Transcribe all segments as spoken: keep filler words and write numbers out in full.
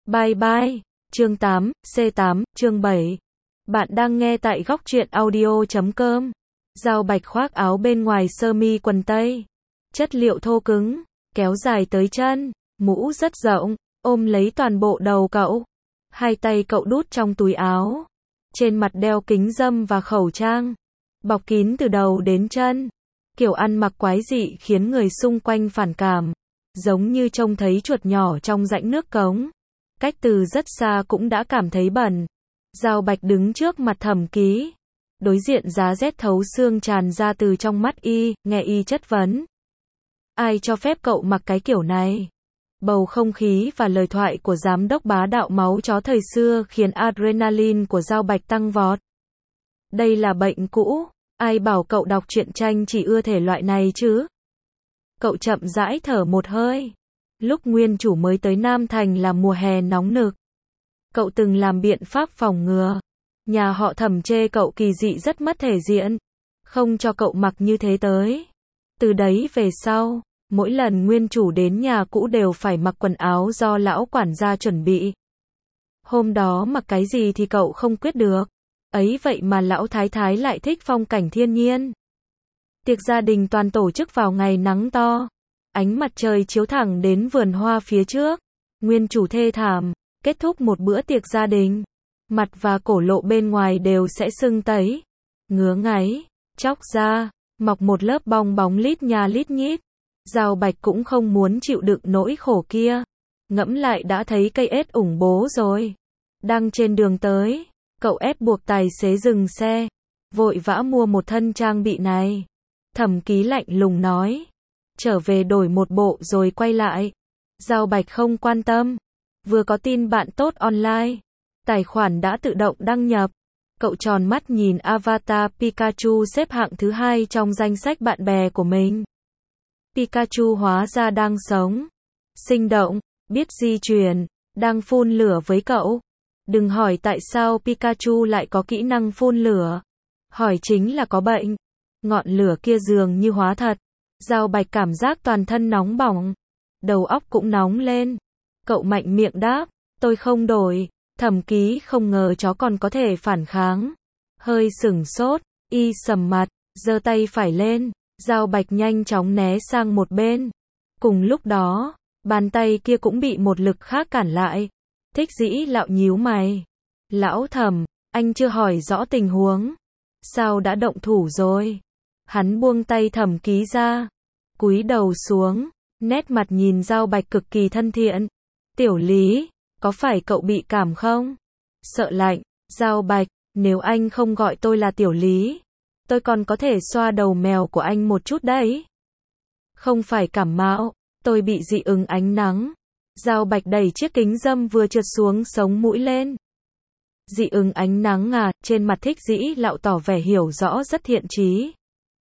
Bye bye. Chương tám, C tám, chương bảy. Bạn đang nghe tại góc truyện audio chấm com. Dao bạch khoác áo bên ngoài sơ mi quần tây. Chất liệu thô cứng, kéo dài tới chân, mũ rất rộng, ôm lấy toàn bộ đầu cậu. Hai tay cậu đút trong túi áo. Trên mặt đeo kính râm và khẩu trang. Bọc kín từ đầu đến chân. Kiểu ăn mặc quái dị khiến người xung quanh phản cảm. Giống như trông thấy chuột nhỏ trong rãnh nước cống. Cách từ rất xa cũng đã cảm thấy bẩn. Dao bạch đứng trước mặt Thẩm Ký. Đối diện giá rét thấu xương tràn ra từ trong mắt y, nghe y chất vấn. Ai cho phép cậu mặc cái kiểu này? Bầu không khí và lời thoại của giám đốc bá đạo máu chó thời xưa khiến adrenaline của Dao bạch tăng vọt. Đây là bệnh cũ, ai bảo cậu đọc truyện tranh chỉ ưa thể loại này chứ? Cậu chậm rãi thở một hơi. Lúc nguyên chủ mới tới Nam Thành là mùa hè nóng nực. Cậu từng làm biện pháp phòng ngừa. Nhà họ Thẩm chê cậu kỳ dị rất mất thể diện. Không cho cậu mặc như thế tới. Từ đấy về sau, mỗi lần nguyên chủ đến nhà cũ đều phải mặc quần áo do lão quản gia chuẩn bị. Hôm đó mặc cái gì thì cậu không quyết được. Ấy vậy mà lão thái thái lại thích phong cảnh thiên nhiên. Tiệc gia đình toàn tổ chức vào ngày nắng to. Ánh mặt trời chiếu thẳng đến vườn hoa phía trước. Nguyên chủ thê thảm. Kết thúc một bữa tiệc gia đình. Mặt và cổ lộ bên ngoài đều sẽ sưng tấy. Ngứa ngáy. Chóc ra. Mọc một lớp bong bóng lít nha lít nhít. Dao bạch cũng không muốn chịu đựng nỗi khổ kia. Ngẫm lại đã thấy cây ết ủng bố rồi. Đang trên đường tới. Cậu ép buộc tài xế dừng xe. Vội vã mua một thân trang bị này. Thẩm Ký lạnh lùng nói. Trở về đổi một bộ rồi quay lại. Dao bạch không quan tâm. Vừa có tin bạn tốt online. Tài khoản đã tự động đăng nhập. Cậu tròn mắt nhìn avatar Pikachu xếp hạng thứ hai trong danh sách bạn bè của mình. Pikachu hóa ra đang sống. Sinh động, biết di chuyển, đang phun lửa với cậu. Đừng hỏi tại sao Pikachu lại có kỹ năng phun lửa. Hỏi chính là có bệnh. Ngọn lửa kia dường như hóa thật. Dao bạch cảm giác toàn thân nóng bỏng. Đầu óc cũng nóng lên. Cậu mạnh miệng đáp, tôi không đổi. Thẩm Ký không ngờ chó còn có thể phản kháng. Hơi sửng sốt, y sầm mặt, giơ tay phải lên. Dao bạch nhanh chóng né sang một bên. Cùng lúc đó, bàn tay kia cũng bị một lực khác cản lại. Thích Dĩ Lạo nhíu mày. Lão Thẩm, anh chưa hỏi rõ tình huống. Sao đã động thủ rồi? Hắn buông tay Thẩm Ký ra. Cúi đầu xuống. Nét mặt nhìn Dao bạch cực kỳ thân thiện. Tiểu Lý, có phải cậu bị cảm không? Sợ lạnh. Dao bạch, nếu anh không gọi tôi là Tiểu Lý, tôi còn có thể xoa đầu mèo của anh một chút đấy. Không phải cảm mạo, tôi bị dị ứng ánh nắng. Dao bạch đẩy chiếc kính râm vừa trượt xuống sống mũi lên. Dị ứng ánh nắng à? Trên mặt Thích Dĩ Lạo tỏ vẻ hiểu rõ rất thiện chí.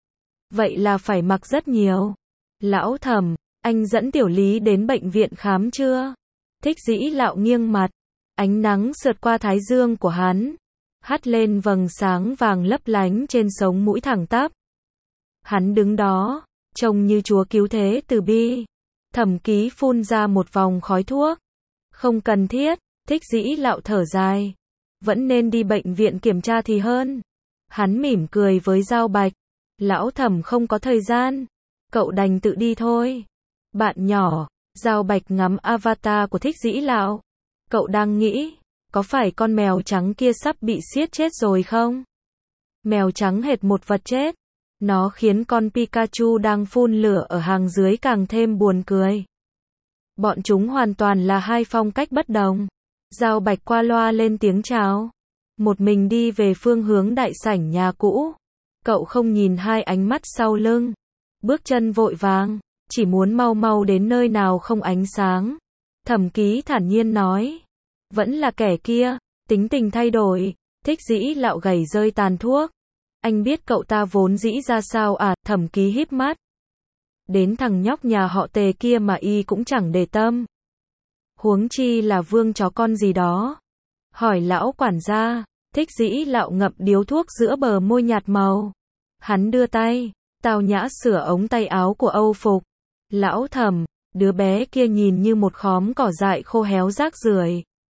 Vậy là phải mặc rất nhiều. Lão Thẩm, anh dẫn Tiểu Lý đến bệnh viện khám chưa? Thích Dĩ Lạo nghiêng mặt. Ánh nắng sượt qua thái dương của hắn. Hắt lên vầng sáng vàng lấp lánh trên sống mũi thẳng tắp. Hắn đứng đó, trông như chúa cứu thế từ bi. Thẩm Ký phun ra một vòng khói thuốc. Không cần thiết. Thích Dĩ Lạo thở dài. Vẫn nên đi bệnh viện kiểm tra thì hơn. Hắn mỉm cười với Dao bạch. Lão Thẩm không có thời gian. Cậu đành tự đi thôi. Bạn nhỏ. Dao bạch ngắm avatar của Thích Dĩ Lạo. Cậu đang nghĩ, có phải con mèo trắng kia sắp bị siết chết rồi không? Mèo trắng hệt một vật chết. Nó khiến con Pikachu đang phun lửa ở hàng dưới càng thêm buồn cười. Bọn chúng hoàn toàn là hai phong cách bất đồng. Dao bạch qua loa lên tiếng chào. Một mình đi về phương hướng đại sảnh nhà cũ. Cậu không nhìn hai ánh mắt sau lưng. Bước chân vội vàng. Chỉ muốn mau mau đến nơi nào không ánh sáng. Thẩm Ký thản nhiên nói. Vẫn là kẻ kia, tính tình thay đổi. Thích Dĩ Lạo gầy rơi tàn thuốc. Anh biết cậu ta vốn dĩ ra sao à? Thẩm Ký híp mắt. Đến thằng nhóc nhà họ Tề kia mà y cũng chẳng để tâm. Huống chi là Vương chó con gì đó. Hỏi lão quản gia. Thích Dĩ Lạo ngậm điếu thuốc giữa bờ môi nhạt màu. Hắn đưa tay, tao nhã sửa ống tay áo của Âu phục. Lão Thẩm, đứa bé kia nhìn như một khóm cỏ dại khô héo rác rưởi.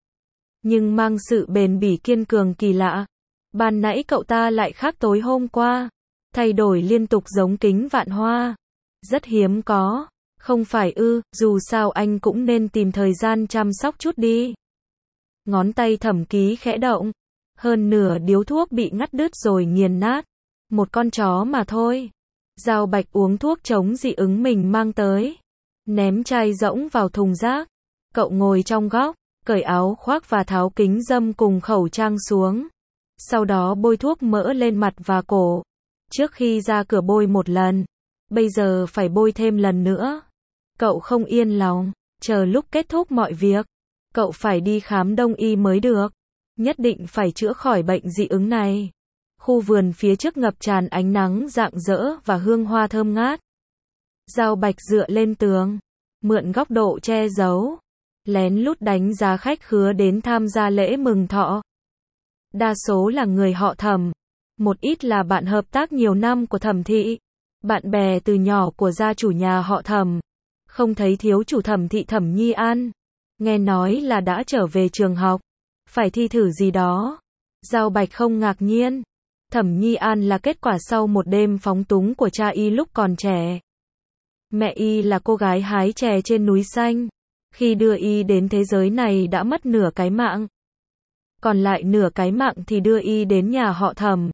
nhưng mang sự bền bỉ kiên cường kỳ lạ. Ban nãy cậu ta lại khác tối hôm qua, thay đổi liên tục giống kính vạn hoa. Rất hiếm có, không phải ư, dù sao anh cũng nên tìm thời gian chăm sóc chút đi. Ngón tay Thẩm Ký khẽ động, hơn nửa điếu thuốc bị ngắt đứt rồi nghiền nát. Một con chó mà thôi. Giao Bạch uống thuốc chống dị ứng mình mang tới, ném chai rỗng vào thùng rác. Cậu ngồi trong góc, cởi áo khoác và tháo kính râm cùng khẩu trang xuống. Sau đó bôi thuốc mỡ lên mặt và cổ. Trước khi ra cửa bôi một lần, bây giờ phải bôi thêm lần nữa. Cậu không yên lòng, chờ lúc kết thúc mọi việc, cậu phải đi khám đông y mới được. Nhất định phải chữa khỏi bệnh dị ứng này. Khu vườn phía trước ngập tràn ánh nắng rạng rỡ và hương hoa thơm ngát. Giao Bạch dựa lên tường, mượn góc độ che giấu, lén lút đánh giá khách khứa đến tham gia lễ mừng thọ. Đa số là người họ Thẩm, một ít là bạn hợp tác nhiều năm của Thẩm thị, bạn bè từ nhỏ của gia chủ nhà họ Thẩm. Không thấy thiếu chủ Thẩm thị Thẩm Nhi An, nghe nói là đã trở về trường học, phải thi thử gì đó. Giao Bạch không ngạc nhiên. Thẩm Nhi An là kết quả sau một đêm phóng túng của cha y lúc còn trẻ. Mẹ y là cô gái hái chè trên núi xanh. Khi đưa y đến thế giới này đã mất nửa cái mạng. Còn lại nửa cái mạng thì đưa y đến nhà họ Thẩm.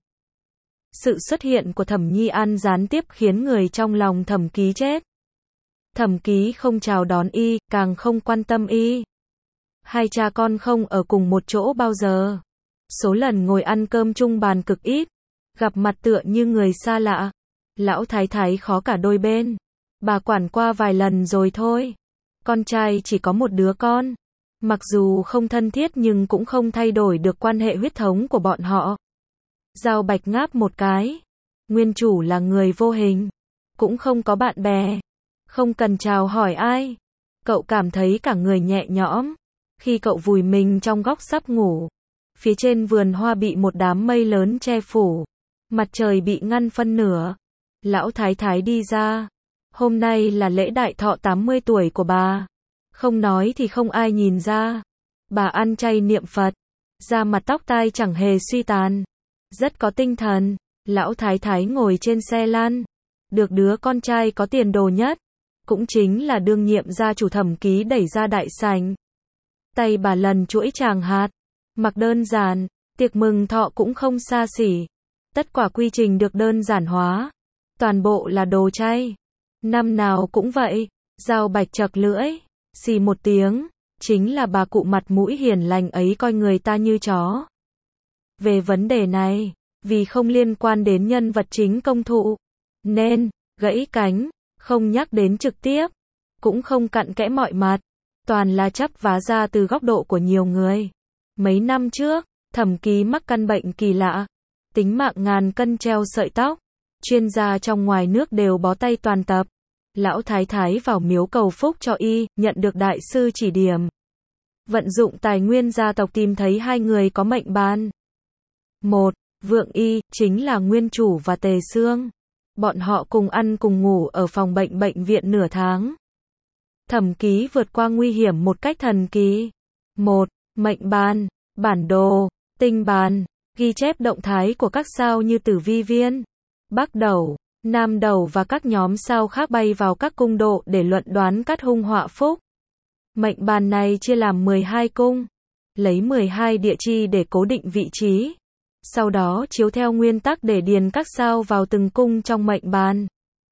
Sự xuất hiện của Thẩm Nhi An gián tiếp khiến người trong lòng Thẩm Ký chết. Thẩm Ký không chào đón y, càng không quan tâm y. Hai cha con không ở cùng một chỗ bao giờ. Số lần ngồi ăn cơm chung bàn cực ít, gặp mặt tựa như người xa lạ. Lão thái thái khó cả đôi bên. Bà quản qua vài lần rồi thôi. Con trai chỉ có một đứa con. Mặc dù không thân thiết nhưng cũng không thay đổi được quan hệ huyết thống của bọn họ. Giao Bạch ngáp một cái. Nguyên chủ là người vô hình, cũng không có bạn bè, không cần chào hỏi ai. Cậu cảm thấy cả người nhẹ nhõm. Khi cậu vùi mình trong góc sắp ngủ, phía trên vườn hoa bị một đám mây lớn che phủ, mặt trời bị ngăn phân nửa. Lão thái thái đi ra. Hôm nay là lễ đại thọ tám mươi tuổi của bà. Không nói thì không ai nhìn ra. Bà ăn chay niệm Phật, da mặt tóc tai chẳng hề suy tàn, rất có tinh thần. Lão thái thái ngồi trên xe lăn, được đứa con trai có tiền đồ nhất, cũng chính là đương nhiệm gia chủ Thẩm Ký đẩy ra đại sảnh. Tay bà lần chuỗi tràng hạt, mặc đơn giản, tiệc mừng thọ cũng không xa xỉ. Tất cả quy trình được đơn giản hóa, toàn bộ là đồ chay. Năm nào cũng vậy. Giao Bạch chật lưỡi, xì một tiếng, chính là bà cụ mặt mũi hiền lành ấy coi người ta như chó. Về vấn đề này, vì không liên quan đến nhân vật chính công thụ, nên gãy cánh, không nhắc đến trực tiếp, cũng không cặn kẽ mọi mặt, toàn là chắp vá ra từ góc độ của nhiều người. Mấy năm trước, Thẩm Ký mắc căn bệnh kỳ lạ, tính mạng ngàn cân treo sợi tóc, chuyên gia trong ngoài nước đều bó tay toàn tập. Lão thái thái vào miếu cầu phúc cho y, nhận được đại sư chỉ điểm. Vận dụng tài nguyên gia tộc tìm thấy hai người có mệnh bàn. Một, Vượng Y, chính là nguyên chủ và Tề Xương. Bọn họ cùng ăn cùng ngủ ở phòng bệnh bệnh viện nửa tháng. Thẩm Ký vượt qua nguy hiểm một cách thần kỳ. Một, Mệnh bàn, bản đồ, tinh bàn, ghi chép động thái của các sao như Tử Vi Viên, Bắc Đẩu, Nam Đẩu và các nhóm sao khác bay vào các cung độ để luận đoán cát hung họa phúc. Mệnh bàn này chia làm mười hai cung, lấy mười hai địa chi để cố định vị trí. Sau đó chiếu theo nguyên tắc để điền các sao vào từng cung trong mệnh bàn.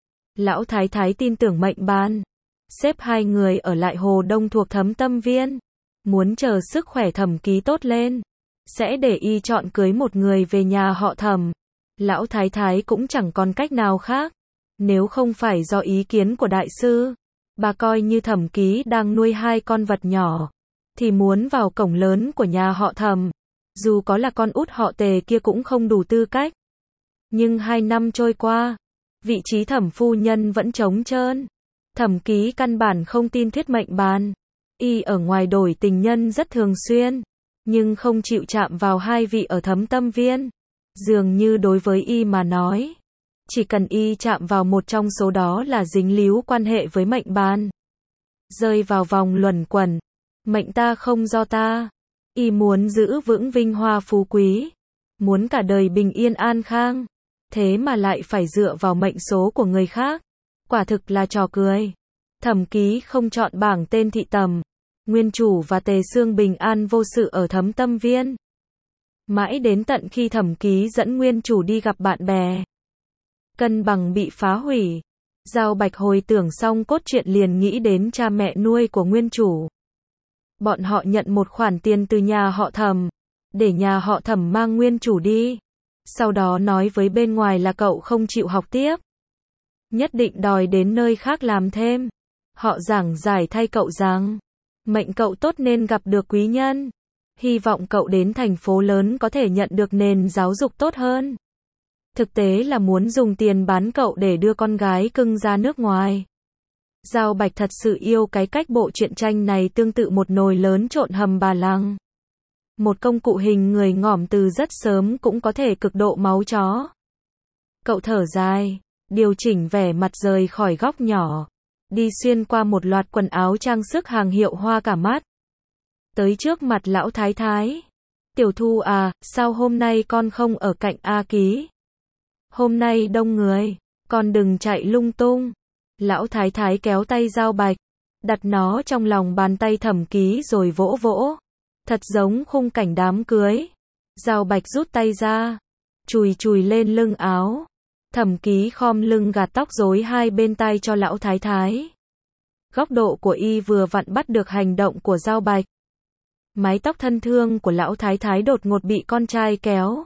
Lão thái thái tin tưởng mệnh bàn, xếp hai người ở lại Hồ Đông thuộc Thấm Tâm Viên. Muốn chờ sức khỏe Thẩm Ký tốt lên, sẽ để y chọn cưới một người về nhà họ Thẩm. Lão thái thái cũng chẳng còn cách nào khác. Nếu không phải do ý kiến của đại sư, bà coi như Thẩm Ký đang nuôi hai con vật nhỏ, thì muốn vào cổng lớn của nhà họ Thẩm, dù có là con út họ Tề kia cũng không đủ tư cách. Nhưng hai năm trôi qua, vị trí Thẩm phu nhân vẫn trống trơn. Thẩm Ký căn bản không tin thuyết mệnh bàn. Y ở ngoài đổi tình nhân rất thường xuyên, nhưng không chịu chạm vào hai vị ở Thấm Tâm Viên. Dường như đối với y mà nói, chỉ cần y chạm vào một trong số đó là dính líu quan hệ với mệnh bàn. Rơi vào vòng luẩn quẩn, mệnh ta không do ta, Y muốn giữ vững vinh hoa phú quý, muốn cả đời bình yên an khang, thế mà lại phải dựa vào mệnh số của người khác. Quả thực là trò cười. Thẩm Ký không chọn bảng tên thị tầm. Nguyên chủ và Tề Xương bình an vô sự ở Thấm Tâm Viên. Mãi đến tận khi Thẩm Ký dẫn nguyên chủ đi gặp bạn bè, cân bằng bị phá hủy. Giao Bạch hồi tưởng xong cốt truyện liền nghĩ đến cha mẹ nuôi của nguyên chủ. Bọn họ nhận một khoản tiền từ nhà họ Thẩm, để nhà họ Thẩm mang nguyên chủ đi. Sau đó nói với bên ngoài là cậu không chịu học tiếp, nhất định đòi đến nơi khác làm thêm. Họ giảng giải thay cậu rằng, mệnh cậu tốt nên gặp được quý nhân. Hy vọng cậu đến thành phố lớn có thể nhận được nền giáo dục tốt hơn. Thực tế là muốn dùng tiền bán cậu để đưa con gái cưng ra nước ngoài. Giao Bạch thật sự yêu cái cách bộ truyện tranh này tương tự một nồi lớn trộn hầm bà lăng. Một công cụ hình người ngỏm từ rất sớm cũng có thể cực độ máu chó. Cậu thở dài, điều chỉnh vẻ mặt rời khỏi góc nhỏ, đi xuyên qua một loạt quần áo trang sức hàng hiệu hoa cả mắt. Tới trước mặt lão thái thái. Tiểu Thu à, sao hôm nay con không ở cạnh A Ký? Hôm nay đông người, con đừng chạy lung tung. Lão thái thái kéo tay Giao Bạch, đặt nó trong lòng bàn tay Thẩm Ký rồi vỗ vỗ. Thật giống khung cảnh đám cưới. Giao Bạch rút tay ra, chùi chùi lên lưng áo. Thẩm Ký khom lưng gạt tóc rối hai bên tai cho lão thái thái. Góc độ của y vừa vặn bắt được hành động của Giao Bạch. Mái tóc thân thương của lão thái thái đột ngột bị con trai kéo.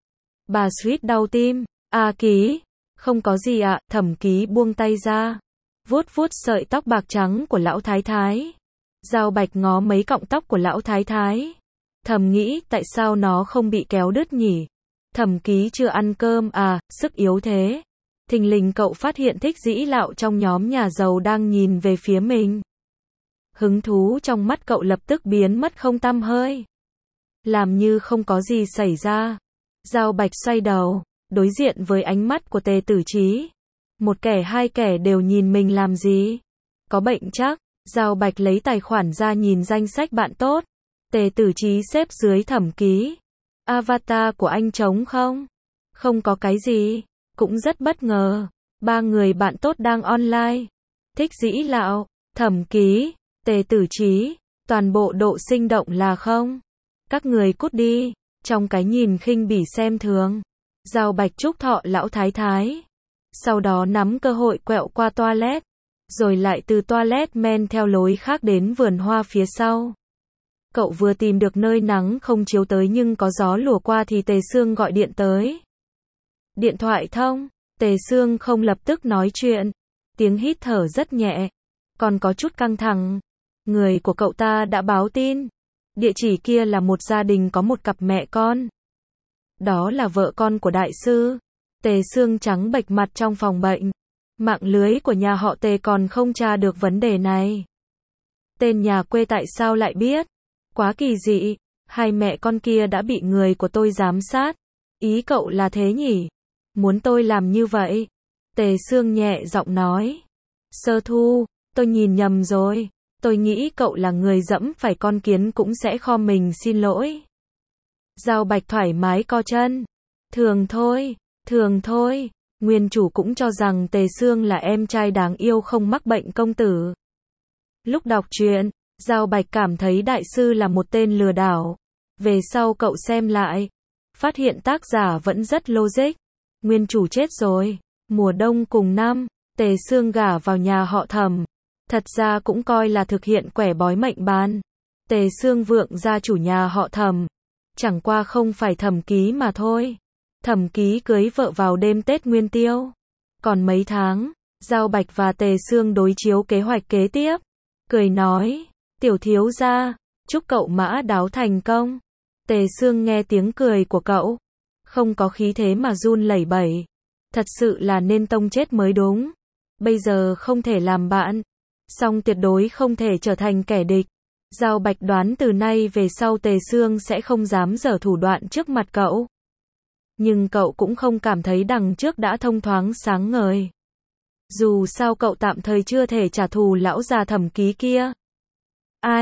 Bà suýt đau tim. A Ký, không có gì ạ. Thẩm Ký buông tay ra, vuốt vuốt sợi tóc bạc trắng của lão thái thái. Giao Bạch ngó mấy cọng tóc của lão thái thái, thầm nghĩ tại sao nó không bị kéo đứt nhỉ. Thẩm Ký chưa ăn cơm à, sức yếu thế. Thình lình cậu phát hiện Thích Dĩ Lạo trong nhóm nhà giàu đang nhìn về phía mình. Hứng thú trong mắt cậu lập tức biến mất không tăm hơi, làm như không có gì xảy ra. Giao Bạch xoay đầu, đối diện với ánh mắt của Tề Tử Chí. Một kẻ hai kẻ đều nhìn mình làm gì? Có bệnh chắc? Giao Bạch lấy tài khoản ra nhìn danh sách bạn tốt. Tề Tử Chí xếp dưới Thẩm Ký. Avatar của anh trống không? Không có cái gì. Cũng rất bất ngờ. Ba người bạn tốt đang online. Thích Dĩ Lạo, Thẩm Ký, Tề Tử Chí. Toàn bộ độ sinh động là không. Các người cút đi. Trong cái nhìn khinh bỉ xem thường, Giao Bạch chúc thọ lão thái thái. Sau đó nắm cơ hội quẹo qua toilet, rồi lại từ toilet men theo lối khác đến vườn hoa phía sau. Cậu vừa tìm được nơi nắng không chiếu tới nhưng có gió lùa qua thì Tề Xương gọi điện tới. Điện thoại thông, Tề Xương không lập tức nói chuyện. Tiếng hít thở rất nhẹ, còn có chút căng thẳng. Người của cậu ta đã báo tin. Địa chỉ kia là một gia đình có một cặp mẹ con. Đó là vợ con của đại sư. Tề Xương trắng bệch mặt trong phòng bệnh. Mạng lưới của nhà họ Tề còn không tra được vấn đề này. Tên nhà quê tại sao lại biết? Quá kỳ dị. Hai mẹ con kia đã bị người của tôi giám sát. Ý cậu là thế nhỉ? Muốn tôi làm như vậy? Tề Xương nhẹ giọng nói. Sơ Thu, tôi nhìn nhầm rồi. Tôi nghĩ cậu là người dẫm phải con kiến cũng sẽ khom mình xin lỗi. Giao Bạch thoải mái co chân. Thường thôi, thường thôi. Nguyên chủ cũng cho rằng Tề Xương là em trai đáng yêu không mắc bệnh công tử. Lúc đọc truyện, Giao Bạch cảm thấy đại sư là một tên lừa đảo. Về sau cậu xem lại, phát hiện tác giả vẫn rất logic. Nguyên chủ chết rồi. Mùa đông cùng năm, Tề Xương gả vào nhà họ Thẩm. Thật ra cũng coi là thực hiện quẻ bói mệnh bàn. Tề Xương vượng gia chủ nhà họ Thẩm. Chẳng qua không phải Thẩm Ký mà thôi. Thẩm Ký cưới vợ vào đêm Tết Nguyên Tiêu. Còn mấy tháng, Giao Bạch và Tề Xương đối chiếu kế hoạch kế tiếp. Cười nói, tiểu thiếu gia, chúc cậu mã đáo thành công. Tề Xương nghe tiếng cười của cậu, không có khí thế mà run lẩy bẩy. Thật sự là nên tông chết mới đúng. Bây giờ không thể làm bạn, song tuyệt đối không thể trở thành kẻ địch. Giao Bạch đoán từ nay về sau Tề Xương sẽ không dám giở thủ đoạn trước mặt cậu. Nhưng cậu cũng không cảm thấy đằng trước đã thông thoáng sáng ngời. Dù sao cậu tạm thời chưa thể trả thù lão già Thẩm Ký kia. Ai,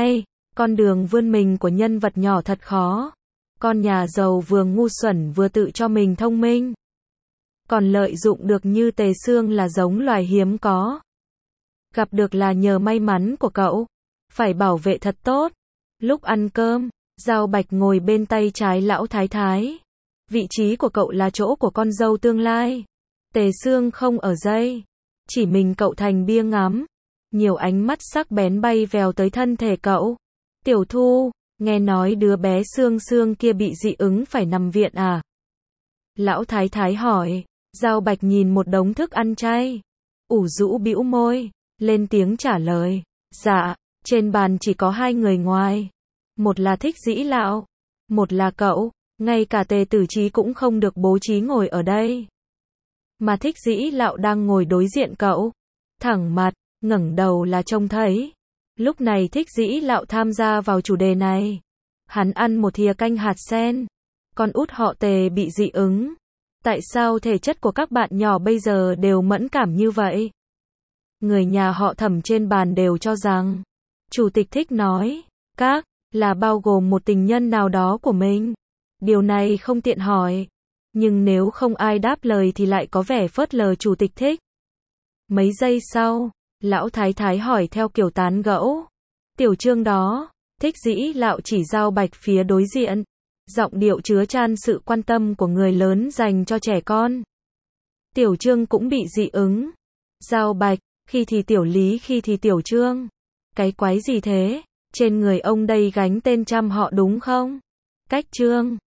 Con đường vươn mình của nhân vật nhỏ thật khó. Con nhà giàu vừa ngu xuẩn vừa tự cho mình thông minh. Còn lợi dụng được như Tề Sương là giống loài hiếm có. Gặp được là nhờ may mắn của cậu. Phải bảo vệ thật tốt. Lúc ăn cơm, Giao Bạch ngồi bên tay trái lão thái thái. Vị trí của cậu là chỗ của con dâu tương lai. Tề Sương không ở dây. Chỉ mình cậu thành bia ngắm. Nhiều ánh mắt sắc bén bay vèo tới thân thể cậu. Tiểu Thu, nghe nói đứa bé Sương Sương kia bị dị ứng phải nằm viện à? Lão thái thái hỏi. Giao Bạch nhìn một đống thức ăn chay. Ủ rũ bĩu môi, lên tiếng trả lời. Dạ, trên bàn chỉ có hai người ngoài. Một là Thích Dĩ Lão, một là cậu. Ngay cả Tề Tử Chí cũng không được bố trí ngồi ở đây. Mà Thích Dĩ Lão đang ngồi đối diện cậu. Thẳng mặt, ngẩng đầu là trông thấy. Lúc này Thích Dĩ Lão tham gia vào chủ đề này. Hắn ăn một thìa canh hạt sen. Con út họ Tề bị dị ứng. Tại sao thể chất của các bạn nhỏ bây giờ đều mẫn cảm như vậy? Người nhà họ Thẩm trên bàn đều cho rằng. Chủ tịch Thích nói. Các, là bao gồm một tình nhân nào đó của mình. Điều này không tiện hỏi. Nhưng nếu không ai đáp lời thì lại có vẻ phớt lờ Chủ tịch Thích. Mấy giây sau, lão thái thái hỏi theo kiểu tán gẫu. Tiểu Trương đó, Thích Dĩ Lão chỉ Giao Bạch phía đối diện. Giọng điệu chứa chan sự quan tâm của người lớn dành cho trẻ con. Tiểu Trương cũng bị dị ứng. Giao Bạch, khi thì Tiểu Lý khi thì Tiểu Trương. Cái quái gì thế? Trên người ông đây gánh tên trăm họ đúng không? Cách Trương.